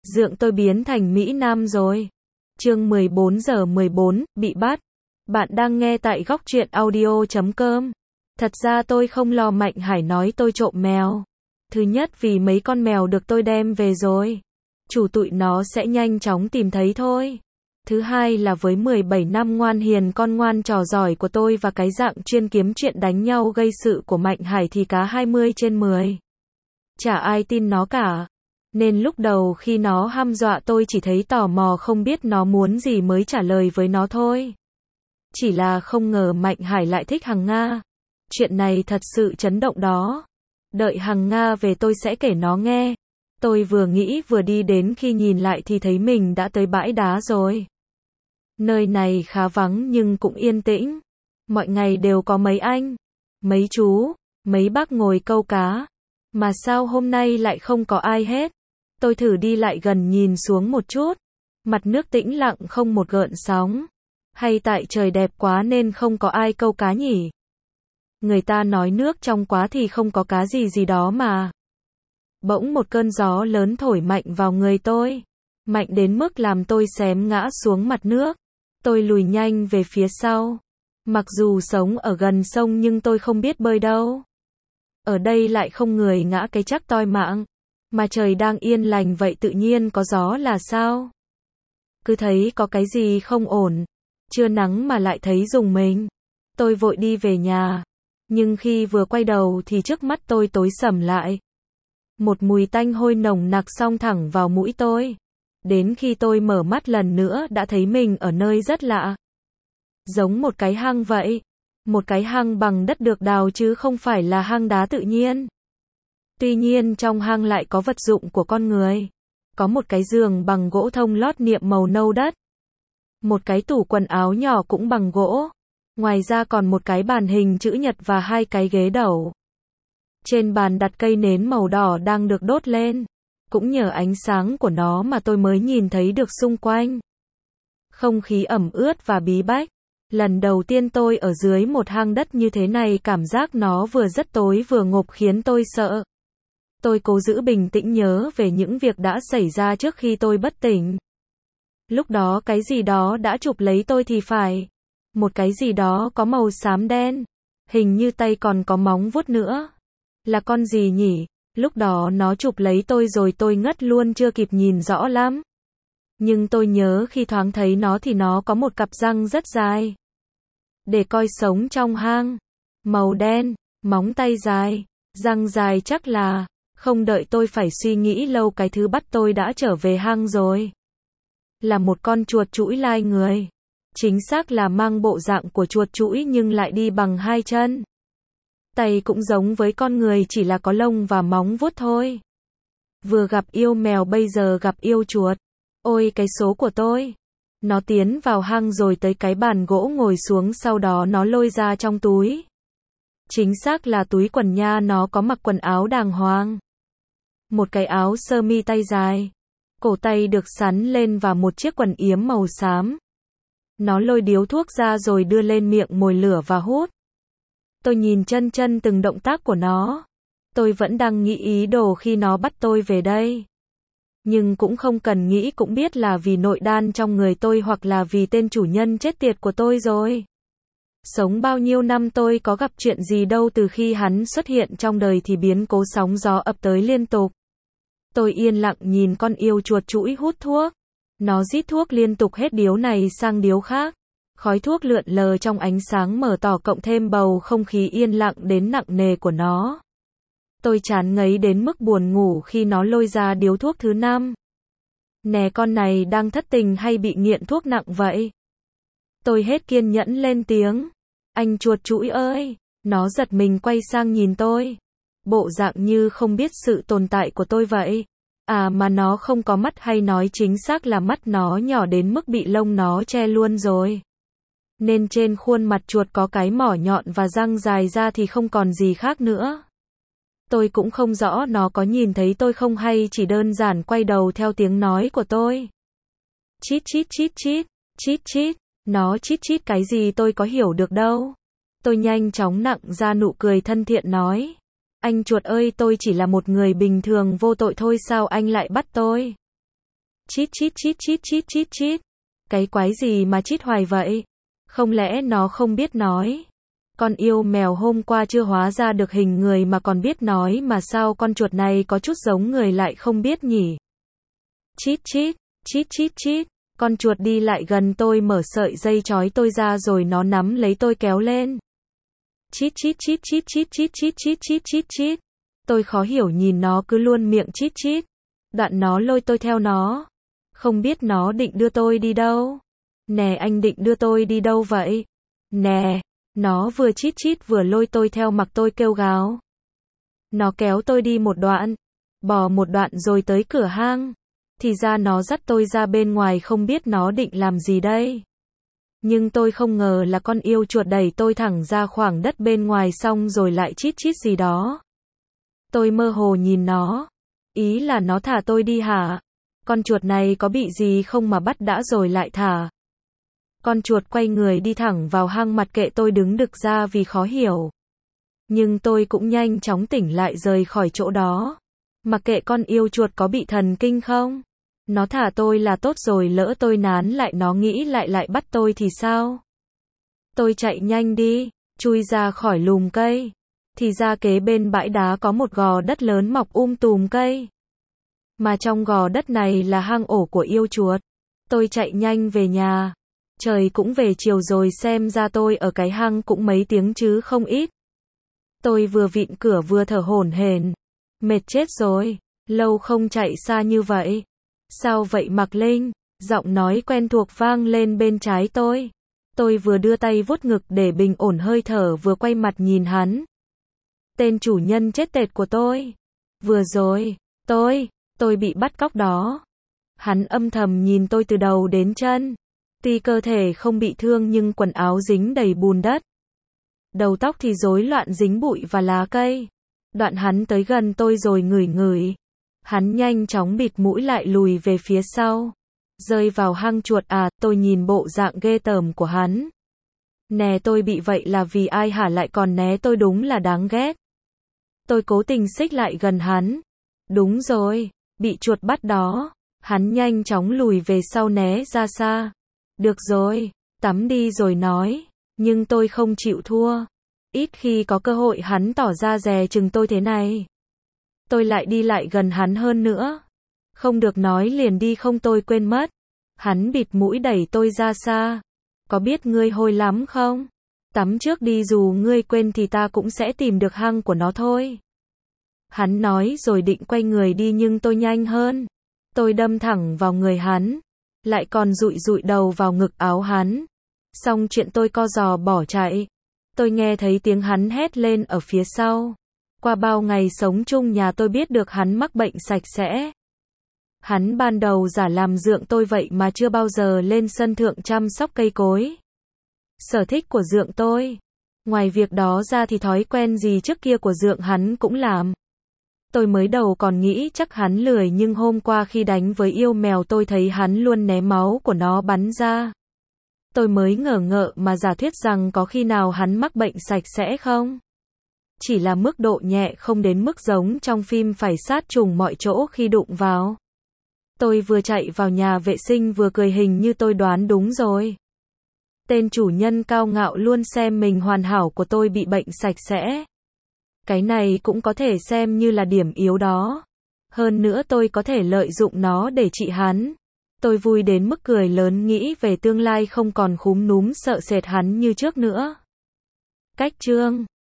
Dượng tôi biến thành Mỹ Nam rồi. Chương 14:14, bị bắt. Bạn đang nghe tại góc truyện audio.com. Thật ra tôi không lo Mạnh Hải nói tôi trộm mèo. Thứ nhất vì mấy con mèo được tôi đem về rồi. Chủ tụi nó sẽ nhanh chóng tìm thấy thôi. Thứ hai là với 17 năm ngoan hiền con ngoan trò giỏi của tôi và cái dạng chuyên kiếm chuyện đánh nhau gây sự của Mạnh Hải thì cá 20/10. Chả ai tin nó cả. Nên lúc đầu khi nó hăm dọa tôi chỉ thấy tò mò không biết nó muốn gì mới trả lời với nó thôi. Chỉ là không ngờ Mạnh Hải lại thích Hằng Nga. Chuyện này thật sự chấn động đó. Đợi Hằng Nga về tôi sẽ kể nó nghe. Tôi vừa nghĩ vừa đi đến khi nhìn lại thì thấy mình đã tới bãi đá rồi. Nơi này khá vắng nhưng cũng yên tĩnh. Mọi ngày đều có mấy anh, mấy chú, mấy bác ngồi câu cá. Mà sao hôm nay lại không có ai hết? Tôi thử đi lại gần nhìn xuống một chút. Mặt nước tĩnh lặng không một gợn sóng. Hay tại trời đẹp quá nên không có ai câu cá nhỉ? Người ta nói nước trong quá thì không có cá gì gì đó mà. Bỗng một cơn gió lớn thổi mạnh vào người tôi. Mạnh đến mức làm tôi xém ngã xuống mặt nước. Tôi lùi nhanh về phía sau. Mặc dù sống ở gần sông nhưng tôi không biết bơi đâu. Ở đây lại không người ngã cái chắc toi mạng. Mà trời đang yên lành vậy tự nhiên có gió là sao? Cứ thấy có cái gì không ổn. Chưa nắng mà lại thấy rùng mình. Tôi vội đi về nhà. Nhưng khi vừa quay đầu thì trước mắt tôi tối sầm lại. Một mùi tanh hôi nồng nặc xông thẳng vào mũi tôi. Đến khi tôi mở mắt lần nữa đã thấy mình ở nơi rất lạ. Giống một cái hang vậy. Một cái hang bằng đất được đào chứ không phải là hang đá tự nhiên. Tuy nhiên trong hang lại có vật dụng của con người. Có một cái giường bằng gỗ thông lót niệm màu nâu đất. Một cái tủ quần áo nhỏ cũng bằng gỗ. Ngoài ra còn một cái bàn hình chữ nhật và hai cái ghế đầu. Trên bàn đặt cây nến màu đỏ đang được đốt lên. Cũng nhờ ánh sáng của nó mà tôi mới nhìn thấy được xung quanh. Không khí ẩm ướt và bí bách. Lần đầu tiên tôi ở dưới một hang đất như thế này cảm giác nó vừa rất tối vừa ngộp khiến tôi sợ. Tôi cố giữ bình tĩnh nhớ về những việc đã xảy ra trước khi tôi bất tỉnh. Lúc đó cái gì đó đã chụp lấy tôi thì phải. Một cái gì đó có màu xám đen. Hình như tay còn có móng vuốt nữa. Là con gì nhỉ? Lúc đó nó chụp lấy tôi rồi tôi ngất luôn chưa kịp nhìn rõ lắm. Nhưng tôi nhớ khi thoáng thấy nó thì nó có một cặp răng rất dài. Để coi sống trong hang. Màu đen, móng tay dài, răng dài chắc là. Không đợi tôi phải suy nghĩ lâu cái thứ bắt tôi đã trở về hang rồi. Là một con chuột chũi lai người. Chính xác là mang bộ dạng của chuột chũi nhưng lại đi bằng hai chân. Tay cũng giống với con người chỉ là có lông và móng vuốt thôi. Vừa gặp yêu mèo bây giờ gặp yêu chuột. Ôi cái số của tôi. Nó tiến vào hang rồi tới cái bàn gỗ ngồi xuống sau đó nó lôi ra trong túi. Chính xác là túi quần nha nó có mặc quần áo đàng hoàng. Một cái áo sơ mi tay dài. Cổ tay được sắn lên và một chiếc quần yếm màu xám. Nó lôi điếu thuốc ra rồi đưa lên miệng mồi lửa và hút. Tôi nhìn chân chân từng động tác của nó. Tôi vẫn đang nghĩ ý đồ khi nó bắt tôi về đây. Nhưng cũng không cần nghĩ cũng biết là vì nội đan trong người tôi hoặc là vì tên chủ nhân chết tiệt của tôi rồi. Sống bao nhiêu năm tôi có gặp chuyện gì đâu từ khi hắn xuất hiện trong đời thì biến cố sóng gió ập tới liên tục. Tôi yên lặng nhìn con yêu chuột chũi hút thuốc. Nó rít thuốc liên tục hết điếu này sang điếu khác. Khói thuốc lượn lờ trong ánh sáng mờ tỏ cộng thêm bầu không khí yên lặng đến nặng nề của nó. Tôi chán ngấy đến mức buồn ngủ khi nó lôi ra điếu thuốc thứ 5. Nè con này đang thất tình hay bị nghiện thuốc nặng vậy? Tôi hết kiên nhẫn lên tiếng. Anh chuột chũi ơi! Nó giật mình quay sang nhìn tôi. Bộ dạng như không biết sự tồn tại của tôi vậy. À mà nó không có mắt hay nói chính xác là mắt nó nhỏ đến mức bị lông nó che luôn rồi. Nên trên khuôn mặt chuột có cái mỏ nhọn và răng dài ra thì không còn gì khác nữa. Tôi cũng không rõ nó có nhìn thấy tôi không hay chỉ đơn giản quay đầu theo tiếng nói của tôi. Chít chít chít chít, chít chít, nó chít chít cái gì tôi có hiểu được đâu. Tôi nhanh chóng nặn ra nụ cười thân thiện nói. Anh chuột ơi tôi chỉ là một người bình thường vô tội thôi sao anh lại bắt tôi? Chít chít chít chít chít chít chít. Cái quái gì mà chít hoài vậy? Không lẽ nó không biết nói? Con yêu mèo hôm qua chưa hóa ra được hình người mà còn biết nói mà sao con chuột này có chút giống người lại không biết nhỉ? Chít chít, chít chít chít. Con chuột đi lại gần tôi mở sợi dây trói tôi ra rồi nó nắm lấy tôi kéo lên. Chít chít chít chít chít chít chít chít chít chít chít. Tôi khó hiểu nhìn nó cứ luôn miệng chít chít. Đoạn nó lôi tôi theo nó. Không biết nó định đưa tôi đi đâu. Nè anh định đưa tôi đi đâu vậy? Nè, nó vừa chít chít vừa lôi tôi theo mặc tôi kêu gào. Nó kéo tôi đi một đoạn, bò một đoạn rồi tới cửa hang. Thì ra nó dắt tôi ra bên ngoài không biết nó định làm gì đây. Nhưng tôi không ngờ là con yêu chuột đẩy tôi thẳng ra khoảng đất bên ngoài xong rồi lại chít chít gì đó. Tôi mơ hồ nhìn nó. Ý là nó thả tôi đi hả? Con chuột này có bị gì không mà bắt đã rồi lại thả. Con chuột quay người đi thẳng vào hang mặt kệ tôi đứng đực ra vì khó hiểu. Nhưng tôi cũng nhanh chóng tỉnh lại rời khỏi chỗ đó. Mặc kệ con yêu chuột có bị thần kinh không? Nó thả tôi là tốt rồi lỡ tôi nán lại nó nghĩ lại bắt tôi thì sao? Tôi chạy nhanh đi, chui ra khỏi lùm cây. Thì ra kế bên bãi đá có một gò đất lớn mọc tùm cây. Mà trong gò đất này là hang ổ của yêu chuột. Tôi chạy nhanh về nhà. Trời cũng về chiều rồi xem ra tôi ở cái hang cũng mấy tiếng chứ không ít. Tôi vừa vịn cửa vừa thở hổn hển. Mệt chết rồi, lâu không chạy xa như vậy. Sao vậy Mạc Linh? Giọng nói quen thuộc vang lên bên trái tôi. Tôi vừa đưa tay vuốt ngực để bình ổn hơi thở vừa quay mặt nhìn hắn. Tên chủ nhân chết tiệt của tôi. Vừa rồi, tôi bị bắt cóc đó. Hắn âm thầm nhìn tôi từ đầu đến chân. Tuy cơ thể không bị thương nhưng quần áo dính đầy bùn đất. Đầu tóc thì rối loạn dính bụi và lá cây. Đoạn hắn tới gần tôi rồi ngửi. Hắn nhanh chóng bịt mũi lại lùi về phía sau. Rơi vào hang chuột à, tôi nhìn bộ dạng ghê tởm của hắn. Nè tôi bị vậy là vì ai hả lại còn né tôi đúng là đáng ghét. Tôi cố tình xích lại gần hắn. Đúng rồi, bị chuột bắt đó. Hắn nhanh chóng lùi về sau né ra xa. Được rồi, tắm đi rồi nói. Nhưng tôi không chịu thua. Ít khi có cơ hội hắn tỏ ra dè chừng tôi thế này. Tôi lại đi lại gần hắn hơn nữa. Không được nói liền đi không tôi quên mất. Hắn bịt mũi đẩy tôi ra xa. Có biết ngươi hôi lắm không? Tắm trước đi dù ngươi quên thì ta cũng sẽ tìm được hang của nó thôi. Hắn nói rồi định quay người đi nhưng tôi nhanh hơn. Tôi đâm thẳng vào người hắn. Lại còn dụi đầu vào ngực áo hắn. Xong chuyện tôi co giò bỏ chạy. Tôi nghe thấy tiếng hắn hét lên ở phía sau. Qua bao ngày sống chung nhà tôi biết được hắn mắc bệnh sạch sẽ. Hắn ban đầu giả làm dượng tôi vậy mà chưa bao giờ lên sân thượng chăm sóc cây cối. Sở thích của dượng tôi. Ngoài việc đó ra thì thói quen gì trước kia của dượng hắn cũng làm. Tôi mới đầu còn nghĩ chắc hắn lười nhưng hôm qua khi đánh với yêu mèo tôi thấy hắn luôn né máu của nó bắn ra. Tôi mới ngờ ngợ mà giả thuyết rằng có khi nào hắn mắc bệnh sạch sẽ không? Chỉ là mức độ nhẹ không đến mức giống trong phim phải sát trùng mọi chỗ khi đụng vào. Tôi vừa chạy vào nhà vệ sinh vừa cười hình như tôi đoán đúng rồi. Tên chủ nhân cao ngạo luôn xem mình hoàn hảo của tôi bị bệnh sạch sẽ. Cái này cũng có thể xem như là điểm yếu đó. Hơn nữa tôi có thể lợi dụng nó để trị hắn. Tôi vui đến mức cười lớn nghĩ về tương lai không còn khúm núm sợ sệt hắn như trước nữa. Cách chương